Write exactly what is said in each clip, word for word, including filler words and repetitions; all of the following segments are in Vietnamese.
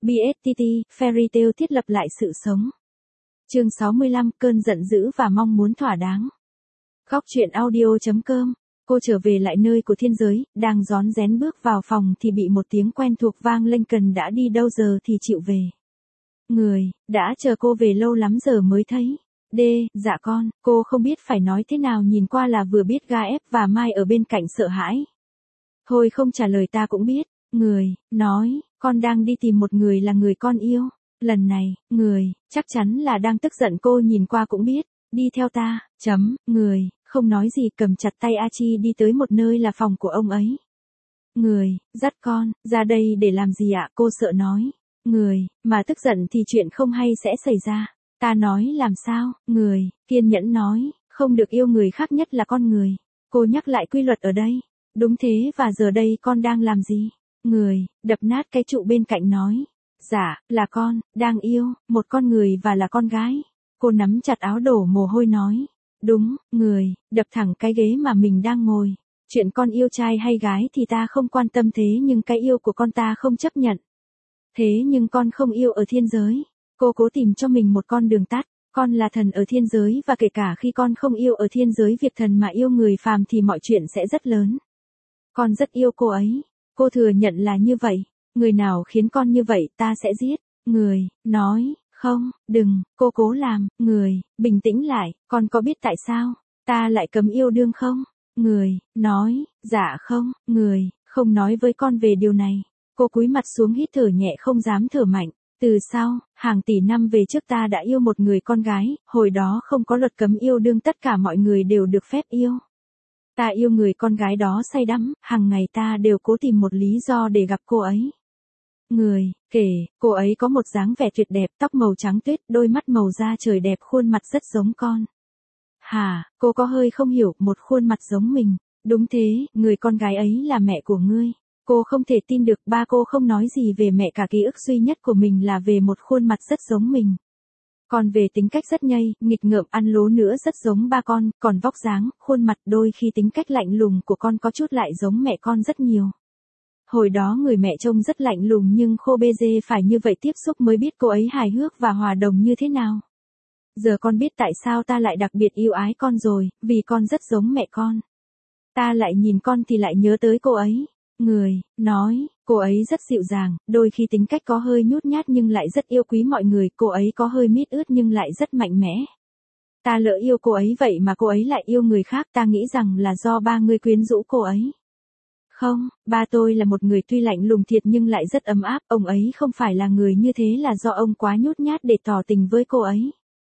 bê ét tê tê, Fairy Tail thiết lập lại sự sống. Chương sáu mươi lăm, cơn giận dữ và mong muốn thỏa đáng. Góc truyện audio chấm com. Cô trở về lại nơi của thiên giới, đang rón rén bước vào phòng thì bị một tiếng quen thuộc vang lên. Cần đã đi đâu giờ thì chịu về. Người, đã chờ cô về lâu lắm giờ mới thấy. Đê, dạ con, cô không biết phải nói thế nào, nhìn qua là vừa biết ga ép và Mai ở bên cạnh sợ hãi. Thôi không trả lời ta cũng biết. Người, nói, con đang đi tìm một người là người con yêu. Lần này, người, chắc chắn là đang tức giận. Cô nhìn qua cũng biết. Đi theo ta, chấm, người, không nói gì, cầm chặt tay A Chi đi tới một nơi là phòng của ông ấy. Người, dắt con, ra đây để làm gì ạ? Cô sợ nói. Người, mà tức giận thì chuyện không hay sẽ xảy ra. Ta nói làm sao? Người, kiên nhẫn nói, không được yêu người khác, nhất là con người. Cô nhắc lại quy luật ở đây. Đúng thế, và giờ đây con đang làm gì? Người, đập nát cái trụ bên cạnh nói. Dạ, là con, đang yêu, một con người và là con gái. Cô nắm chặt áo đổ mồ hôi nói. Đúng, người, đập thẳng cái ghế mà mình đang ngồi. Chuyện con yêu trai hay gái thì ta không quan tâm, thế nhưng cái yêu của con ta không chấp nhận. Thế nhưng con không yêu ở thiên giới. Cô cố tìm cho mình một con đường tắt. Con là thần ở thiên giới, và kể cả khi con không yêu ở thiên giới, việc thần mà yêu người phàm thì mọi chuyện sẽ rất lớn. Con rất yêu cô ấy. Cô thừa nhận là như vậy. Người nào khiến con như vậy ta sẽ giết. Người, nói, không, đừng, cô cố làm. Người, bình tĩnh lại, con có biết tại sao ta lại cấm yêu đương không? Người, nói, dạ không. Người, không nói với con về điều này. Cô cúi mặt xuống hít thở nhẹ, không dám thở mạnh. Từ sau, hàng tỷ năm về trước ta đã yêu một người con gái, hồi đó không có luật cấm yêu đương, tất cả mọi người đều được phép yêu. Ta yêu người con gái đó say đắm, hàng ngày ta đều cố tìm một lý do để gặp cô ấy. Người, kể, cô ấy có một dáng vẻ tuyệt đẹp, tóc màu trắng tuyết, đôi mắt màu da trời đẹp, khuôn mặt rất giống con. Hả, cô có hơi không hiểu, một khuôn mặt giống mình. Đúng thế, người con gái ấy là mẹ của ngươi. Cô không thể tin được, ba cô không nói gì về mẹ cả, ký ức duy nhất của mình là về một khuôn mặt rất giống mình. Còn về tính cách rất nhây, nghịch ngợm, ăn lố nữa rất giống ba con, còn vóc dáng, khuôn mặt, đôi khi tính cách lạnh lùng của con có chút lại giống mẹ con rất nhiều. Hồi đó người mẹ trông rất lạnh lùng nhưng khô bê dê, phải như vậy tiếp xúc mới biết cô ấy hài hước và hòa đồng như thế nào. Giờ con biết tại sao ta lại đặc biệt yêu ái con rồi, vì con rất giống mẹ con. Ta lại nhìn con thì lại nhớ tới cô ấy. Người, nói, cô ấy rất dịu dàng, đôi khi tính cách có hơi nhút nhát nhưng lại rất yêu quý mọi người, cô ấy có hơi mít ướt nhưng lại rất mạnh mẽ. Ta lỡ yêu cô ấy vậy mà cô ấy lại yêu người khác, ta nghĩ rằng là do ba ngươi quyến rũ cô ấy. Không, ba tôi là một người tuy lạnh lùng thiệt nhưng lại rất ấm áp, ông ấy không phải là người như thế là do ông quá nhút nhát để tỏ tình với cô ấy.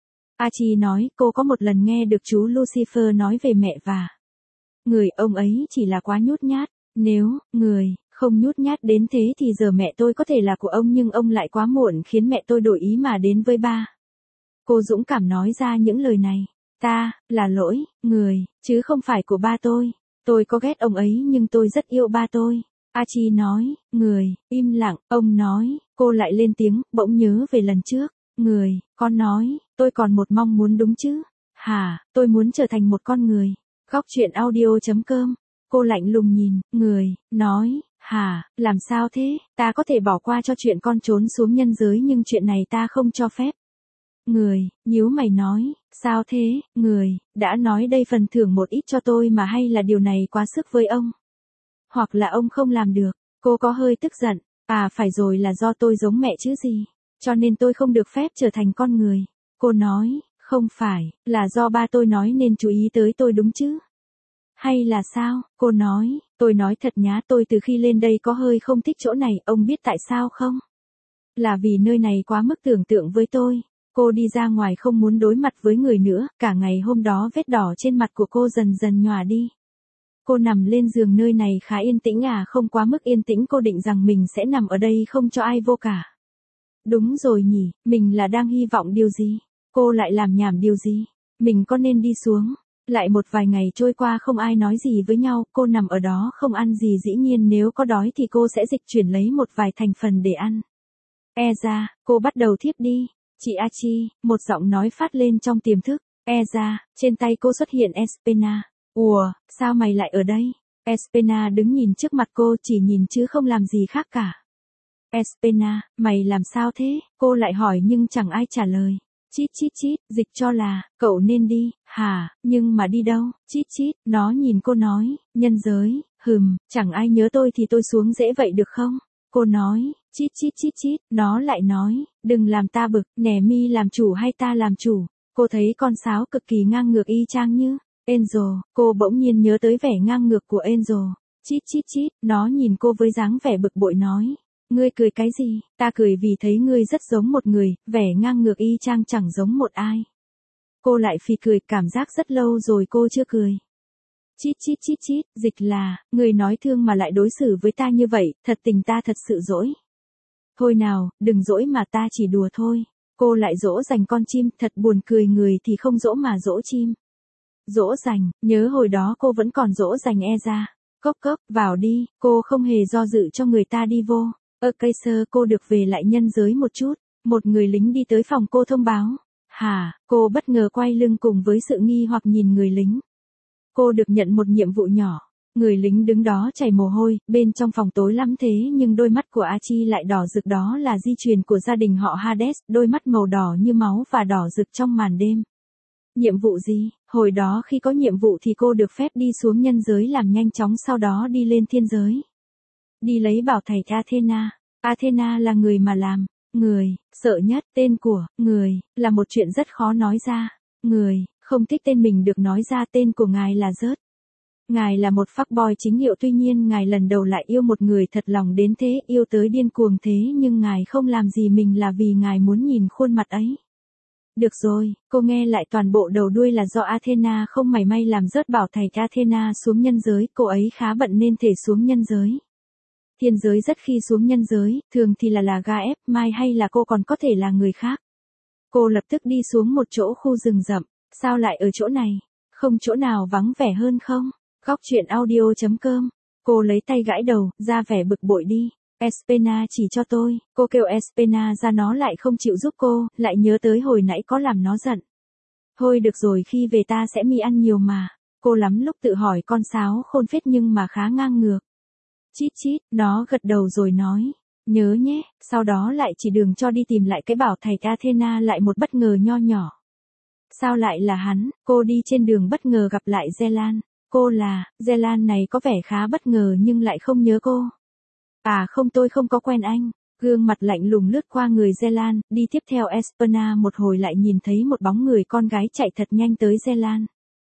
A Chi nói, cô có một lần nghe được chú Lucifer nói về mẹ và người, ông ấy chỉ là quá nhút nhát. Nếu, người, không nhút nhát đến thế thì giờ mẹ tôi có thể là của ông, nhưng ông lại quá muộn khiến mẹ tôi đổi ý mà đến với ba. Cô dũng cảm nói ra những lời này. Ta, là lỗi, người, chứ không phải của ba tôi. Tôi có ghét ông ấy nhưng tôi rất yêu ba tôi. A Chi nói, người, im lặng, ông nói, cô lại lên tiếng, bỗng nhớ về lần trước. Người, con nói, tôi còn một mong muốn đúng chứ? Hả, tôi muốn trở thành một con người. Góc truyện audio chấm com. Cô lạnh lùng nhìn, người, nói, hả, làm sao thế, ta có thể bỏ qua cho chuyện con trốn xuống nhân giới nhưng chuyện này ta không cho phép. Người, nhíu mày nói, sao thế, người, đã nói đây phần thưởng một ít cho tôi mà, hay là điều này quá sức với ông? Hoặc là ông không làm được? Cô có hơi tức giận, à phải rồi, là do tôi giống mẹ chứ gì, cho nên tôi không được phép trở thành con người. Cô nói, không phải, là do ba tôi nói nên chú ý tới tôi đúng chứ? Hay là sao? Cô nói, tôi nói thật nhá, tôi từ khi lên đây có hơi không thích chỗ này, ông biết tại sao không? Là vì nơi này quá mức tưởng tượng với tôi. Cô đi ra ngoài không muốn đối mặt với người nữa, cả ngày hôm đó vết đỏ trên mặt của cô dần dần nhòa đi. Cô nằm lên giường, nơi này khá yên tĩnh à, không quá mức yên tĩnh, cô định rằng mình sẽ nằm ở đây không cho ai vô cả. Đúng rồi nhỉ, mình là đang hy vọng điều gì? Cô lại làm nhảm điều gì? Mình có nên đi xuống? Lại một vài ngày trôi qua không ai nói gì với nhau, cô nằm ở đó không ăn gì, dĩ nhiên nếu có đói thì cô sẽ dịch chuyển lấy một vài thành phần để ăn. E ra, cô bắt đầu thiếp đi. Chị A Chi, một giọng nói phát lên trong tiềm thức. E ra, trên tay cô xuất hiện Espena. Ủa, sao mày lại ở đây? Espena đứng nhìn trước mặt cô, chỉ nhìn chứ không làm gì khác cả. Espena, mày làm sao thế? Cô lại hỏi nhưng chẳng ai trả lời. Chít chít chít, dịch cho là, cậu nên đi, hả, nhưng mà đi đâu? Chít chít, nó nhìn cô nói, nhân giới, hừm, chẳng ai nhớ tôi thì tôi xuống dễ vậy được không? Cô nói, chít chít chít chít, nó lại nói, đừng làm ta bực, nè mi làm chủ hay ta làm chủ? Cô thấy con sáo cực kỳ ngang ngược y chang như Angel, cô bỗng nhiên nhớ tới vẻ ngang ngược của Angel. Chít chít chít, nó nhìn cô với dáng vẻ bực bội nói. Ngươi cười cái gì? Ta cười vì thấy ngươi rất giống một người, vẻ ngang ngược y chang chẳng giống một ai. Cô lại phì cười, cảm giác rất lâu rồi cô chưa cười. Chít chít chít chít, dịch là, ngươi nói thương mà lại đối xử với ta như vậy, thật tình ta thật sự dỗi. Thôi nào, đừng dỗi mà ta chỉ đùa thôi. Cô lại dỗ dành con chim, thật buồn cười, người thì không dỗ mà dỗ chim. Dỗ dành, nhớ hồi đó cô vẫn còn dỗ dành e ra. Cốc cốc, vào đi, cô không hề do dự cho người ta đi vô. Ơ cây sơ, cô được về lại nhân giới một chút. Một người lính đi tới phòng cô thông báo. Hả, cô bất ngờ quay lưng cùng với sự nghi hoặc nhìn người lính. Cô được nhận một nhiệm vụ nhỏ. Người lính đứng đó chảy mồ hôi, bên trong phòng tối lắm thế nhưng đôi mắt của Archie lại đỏ rực, đó là di truyền của gia đình họ Hades, đôi mắt màu đỏ như máu và đỏ rực trong màn đêm. Nhiệm vụ gì? Hồi đó khi có nhiệm vụ thì cô được phép đi xuống nhân giới làm nhanh chóng, sau đó đi lên thiên giới. Đi lấy bảo thạch Athena. Athena là người mà làm. Người, sợ nhất, tên của, người, là một chuyện rất khó nói ra. Người, không thích tên mình được nói ra, tên của ngài là Rớt. Ngài là một fuckboy chính hiệu, tuy nhiên ngài lần đầu lại yêu một người thật lòng đến thế, yêu tới điên cuồng thế, nhưng ngài không làm gì mình là vì ngài muốn nhìn khuôn mặt ấy. Được rồi, cô nghe lại toàn bộ đầu đuôi là do Athena không mảy may làm rớt bảo thạch Athena xuống nhân giới, cô ấy khá bận nên thể xuống nhân giới. Thiên giới rất khi xuống nhân giới, thường thì là là Gaep, Mai hay là cô còn có thể là người khác. Cô lập tức đi xuống một chỗ khu rừng rậm, sao lại ở chỗ này? Không chỗ nào vắng vẻ hơn không? Góc truyện audio chấm com. Cô lấy tay gãi đầu, ra vẻ bực bội đi. Espena chỉ cho tôi, cô kêu Espena ra, nó lại không chịu giúp cô, lại nhớ tới hồi nãy có làm nó giận. Thôi được rồi, khi về ta sẽ mi ăn nhiều mà. Cô lắm lúc tự hỏi con sáo khôn phết nhưng mà khá ngang ngược. Chít chít, nó gật đầu rồi nói. Nhớ nhé, sau đó lại chỉ đường cho đi tìm lại cái bảo thạch Athena, lại một bất ngờ nho nhỏ. Sao lại là hắn? Cô đi trên đường bất ngờ gặp lại Zelan. Cô là, Zelan này có vẻ khá bất ngờ nhưng lại không nhớ cô. À không, tôi không có quen anh. Gương mặt lạnh lùng lướt qua người Zelan, đi tiếp theo Espena một hồi lại nhìn thấy một bóng người con gái chạy thật nhanh tới Zelan.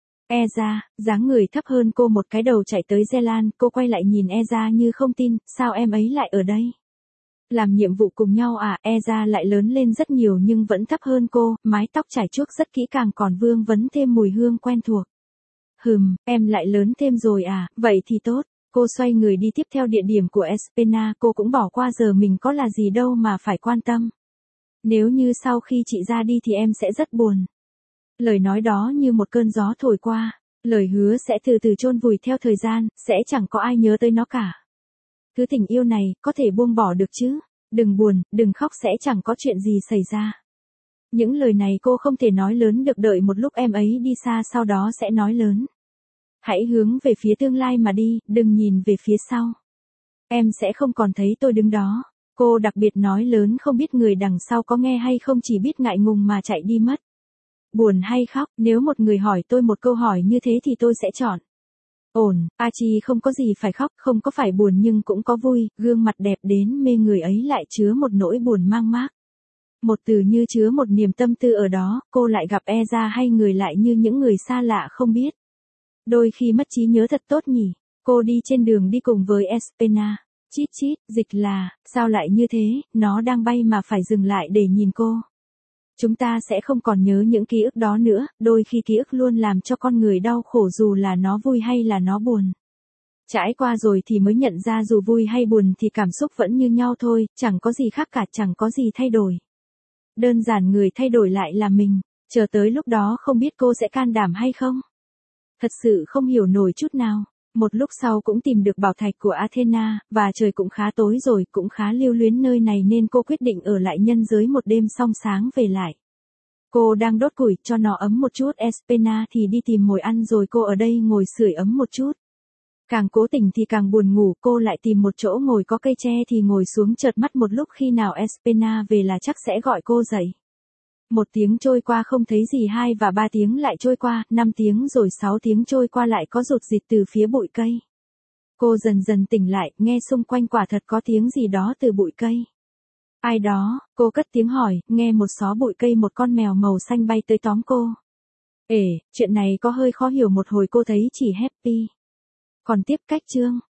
Eza, dáng người thấp hơn cô một cái đầu chạy tới Zelan, cô quay lại nhìn Eza như không tin, sao em ấy lại ở đây? Làm nhiệm vụ cùng nhau à? Eza lại lớn lên rất nhiều nhưng vẫn thấp hơn cô, mái tóc trải chuốt rất kỹ càng còn vương vấn thêm mùi hương quen thuộc. Hừm, em lại lớn thêm rồi à, vậy thì tốt. Cô xoay người đi tiếp theo địa điểm của Espena, cô cũng bỏ qua giờ mình có là gì đâu mà phải quan tâm. Nếu như sau khi chị ra đi thì em sẽ rất buồn. Lời nói đó như một cơn gió thổi qua, lời hứa sẽ từ từ chôn vùi theo thời gian, sẽ chẳng có ai nhớ tới nó cả. Thứ tình yêu này, có thể buông bỏ được chứ, đừng buồn, đừng khóc, sẽ chẳng có chuyện gì xảy ra. Những lời này cô không thể nói lớn được, đợi một lúc em ấy đi xa sau đó sẽ nói lớn. Hãy hướng về phía tương lai mà đi, đừng nhìn về phía sau. Em sẽ không còn thấy tôi đứng đó. Cô đặc biệt nói lớn, không biết người đằng sau có nghe hay không, chỉ biết ngại ngùng mà chạy đi mất. Buồn hay khóc, nếu một người hỏi tôi một câu hỏi như thế thì tôi sẽ chọn. Ổn, Archie không có gì phải khóc, không có phải buồn nhưng cũng có vui, gương mặt đẹp đến mê người ấy lại chứa một nỗi buồn mang mác. Một từ như chứa một niềm tâm tư ở đó, cô lại gặp Eza hay người lại như những người xa lạ không biết. Đôi khi mất trí nhớ thật tốt nhỉ. Cô đi trên đường đi cùng với Espena. Chít chít, dịch là, sao lại như thế, nó đang bay mà phải dừng lại để nhìn cô. Chúng ta sẽ không còn nhớ những ký ức đó nữa, đôi khi ký ức luôn làm cho con người đau khổ dù là nó vui hay là nó buồn. Trải qua rồi thì mới nhận ra dù vui hay buồn thì cảm xúc vẫn như nhau thôi, chẳng có gì khác cả, chẳng có gì thay đổi. Đơn giản người thay đổi lại là mình, chờ tới lúc đó không biết cô sẽ can đảm hay không. Thật sự không hiểu nổi chút nào. Một lúc sau cũng tìm được bảo thạch của Athena, và trời cũng khá tối rồi, cũng khá lưu luyến nơi này nên cô quyết định ở lại nhân giới một đêm xong sáng về lại. Cô đang đốt củi cho nó ấm một chút, Espena thì đi tìm mồi ăn rồi cô ở đây ngồi sưởi ấm một chút. Càng cố tình thì càng buồn ngủ, cô lại tìm một chỗ ngồi có cây tre thì ngồi xuống, chợt mắt một lúc, khi nào Espena về là chắc sẽ gọi cô dậy. Một tiếng trôi qua không thấy gì, hai và ba tiếng lại trôi qua, năm tiếng rồi sáu tiếng trôi qua, lại có rụt rịt từ phía bụi cây. Cô dần dần tỉnh lại, nghe xung quanh quả thật có tiếng gì đó từ bụi cây. Ai đó, cô cất tiếng hỏi, nghe một xó bụi cây một con mèo màu xanh bay tới tóm cô. Ể, chuyện này có hơi khó hiểu, một hồi cô thấy chỉ Happy. Còn tiếp cách chương.